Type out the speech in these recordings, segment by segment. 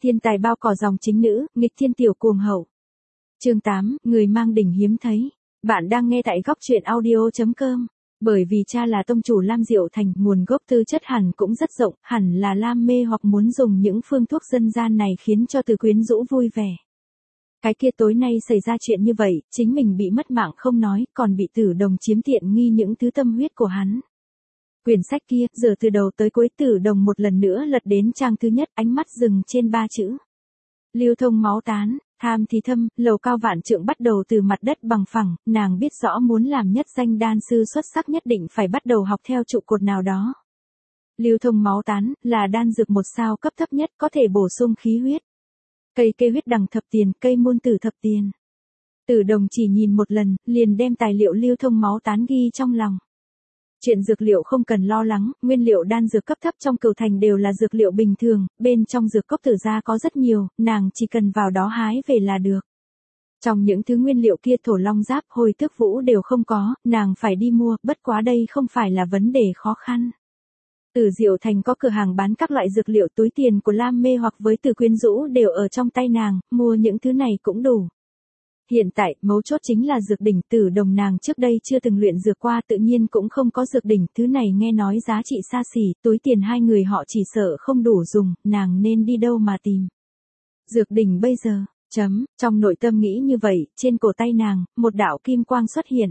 Thiên tài bao cỏ dòng chính nữ, nghịch thiên tiểu cuồng hậu. Chương 8, người mang đỉnh hiếm thấy. Bạn đang nghe tại góc truyện audio.com. Bởi vì cha là tông chủ Lam Diệu Thành, nguồn gốc tư chất hẳn cũng rất rộng, hẳn là Lam mê hoặc muốn dùng những phương thuốc dân gian này khiến cho Từ Quyến Rũ vui vẻ. Cái kia tối nay xảy ra chuyện như vậy, chính mình bị mất mạng không nói, còn bị Tử Đồng chiếm tiện nghi những thứ tâm huyết của hắn. Quyển sách kia, giờ từ đầu tới cuối Tử Đồng một lần nữa lật đến trang thứ nhất, ánh mắt dừng trên 3 chữ. Lưu thông máu tán, tham thì thâm, lầu cao vạn trượng bắt đầu từ mặt đất bằng phẳng, nàng biết rõ muốn làm nhất danh đan sư xuất sắc nhất định phải bắt đầu học theo trụ cột nào đó. Lưu thông máu tán, là đan dược 1 sao cấp thấp nhất có thể bổ sung khí huyết. Cây kê huyết đằng thập tiền, cây môn tử thập tiền. Tử Đồng chỉ nhìn một lần, liền đem tài liệu lưu thông máu tán ghi trong lòng. Chuyện dược liệu không cần lo lắng, nguyên liệu đan dược cấp thấp trong Cửu Thành đều là dược liệu bình thường, bên trong dược cốc Tử gia có rất nhiều, nàng chỉ cần vào đó hái về là được. Trong những thứ nguyên liệu kia Thổ Long Giáp, Hồi Tước Vũ đều không có, nàng phải đi mua, bất quá đây không phải là vấn đề khó khăn. Từ Diệu Thành có cửa hàng bán các loại dược liệu, túi tiền của Lam Mê hoặc với Từ Quyến Rũ đều ở trong tay nàng, mua những thứ này cũng đủ. Hiện tại, mấu chốt chính là dược đỉnh. Tử Đồng nàng trước đây chưa từng luyện dược qua, tự nhiên cũng không có dược đỉnh, thứ này nghe nói giá trị xa xỉ, túi tiền hai người họ chỉ sợ không đủ dùng, nàng nên đi đâu mà tìm. Dược đỉnh bây giờ, trong nội tâm nghĩ như vậy, trên cổ tay nàng, một đạo kim quang xuất hiện.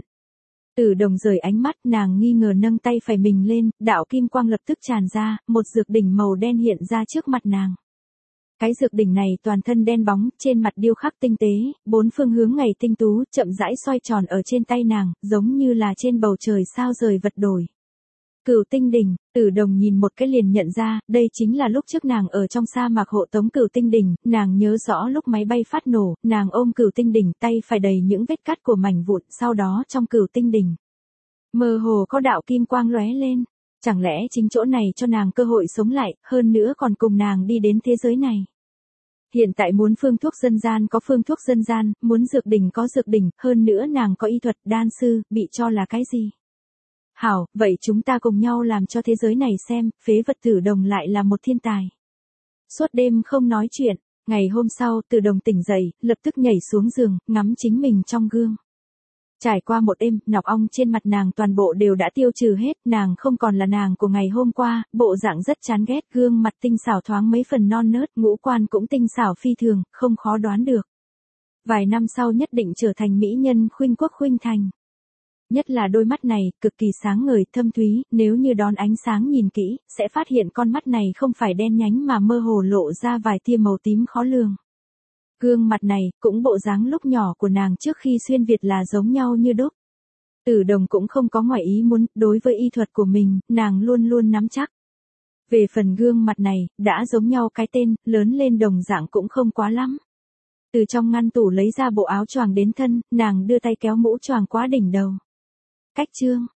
Tử Đồng rời ánh mắt, nàng nghi ngờ nâng tay phải mình lên, đạo kim quang lập tức tràn ra, một dược đỉnh màu đen hiện ra trước mặt nàng. Cái dược đỉnh này toàn thân đen bóng, trên mặt điêu khắc tinh tế, 4 phương hướng ngày tinh tú, chậm rãi xoay tròn ở trên tay nàng, giống như là trên bầu trời sao rời vật đổi. Cửu Tinh Đỉnh, Tử Đồng nhìn một cái liền nhận ra, đây chính là lúc trước nàng ở trong sa mạc hộ tống Cửu Tinh Đỉnh, nàng nhớ rõ lúc máy bay phát nổ, nàng ôm Cửu Tinh Đỉnh, tay phải đầy những vết cắt của mảnh vụn, sau đó trong Cửu Tinh Đỉnh mơ hồ có đạo kim quang lóe lên. Chẳng lẽ chính chỗ này cho nàng cơ hội sống lại, hơn nữa còn cùng nàng đi đến thế giới này. Hiện tại muốn phương thuốc dân gian có phương thuốc dân gian, muốn dược đỉnh có dược đỉnh, hơn nữa nàng có y thuật đan sư, bị cho là cái gì? Hảo, vậy chúng ta cùng nhau làm cho thế giới này xem, phế vật Tử Đồng lại là một thiên tài. Suốt đêm không nói chuyện, ngày hôm sau Tử Đồng tỉnh dậy, lập tức nhảy xuống giường, ngắm chính mình trong gương. Trải qua một đêm, nọc ong trên mặt nàng toàn bộ đều đã tiêu trừ hết, nàng không còn là nàng của ngày hôm qua, bộ dạng rất chán ghét, gương mặt tinh xảo thoáng mấy phần non nớt, ngũ quan cũng tinh xảo phi thường, không khó đoán được. Vài năm sau nhất định trở thành mỹ nhân khuynh quốc khuynh thành. Nhất là đôi mắt này, cực kỳ sáng ngời, thâm thúy, nếu như đón ánh sáng nhìn kỹ, sẽ phát hiện con mắt này không phải đen nhánh mà mơ hồ lộ ra vài tia màu tím khó lường. Gương mặt này, cũng bộ dáng lúc nhỏ của nàng trước khi xuyên Việt là giống nhau như đúc. Tử Đồng cũng không có ngoài ý muốn, đối với y thuật của mình, nàng luôn luôn nắm chắc. Về phần gương mặt này, đã giống nhau cái tên, lớn lên đồng dạng cũng không quá lắm. Từ trong ngăn tủ lấy ra bộ áo choàng đến thân, nàng đưa tay kéo mũ choàng quá đỉnh đầu. Cách chương,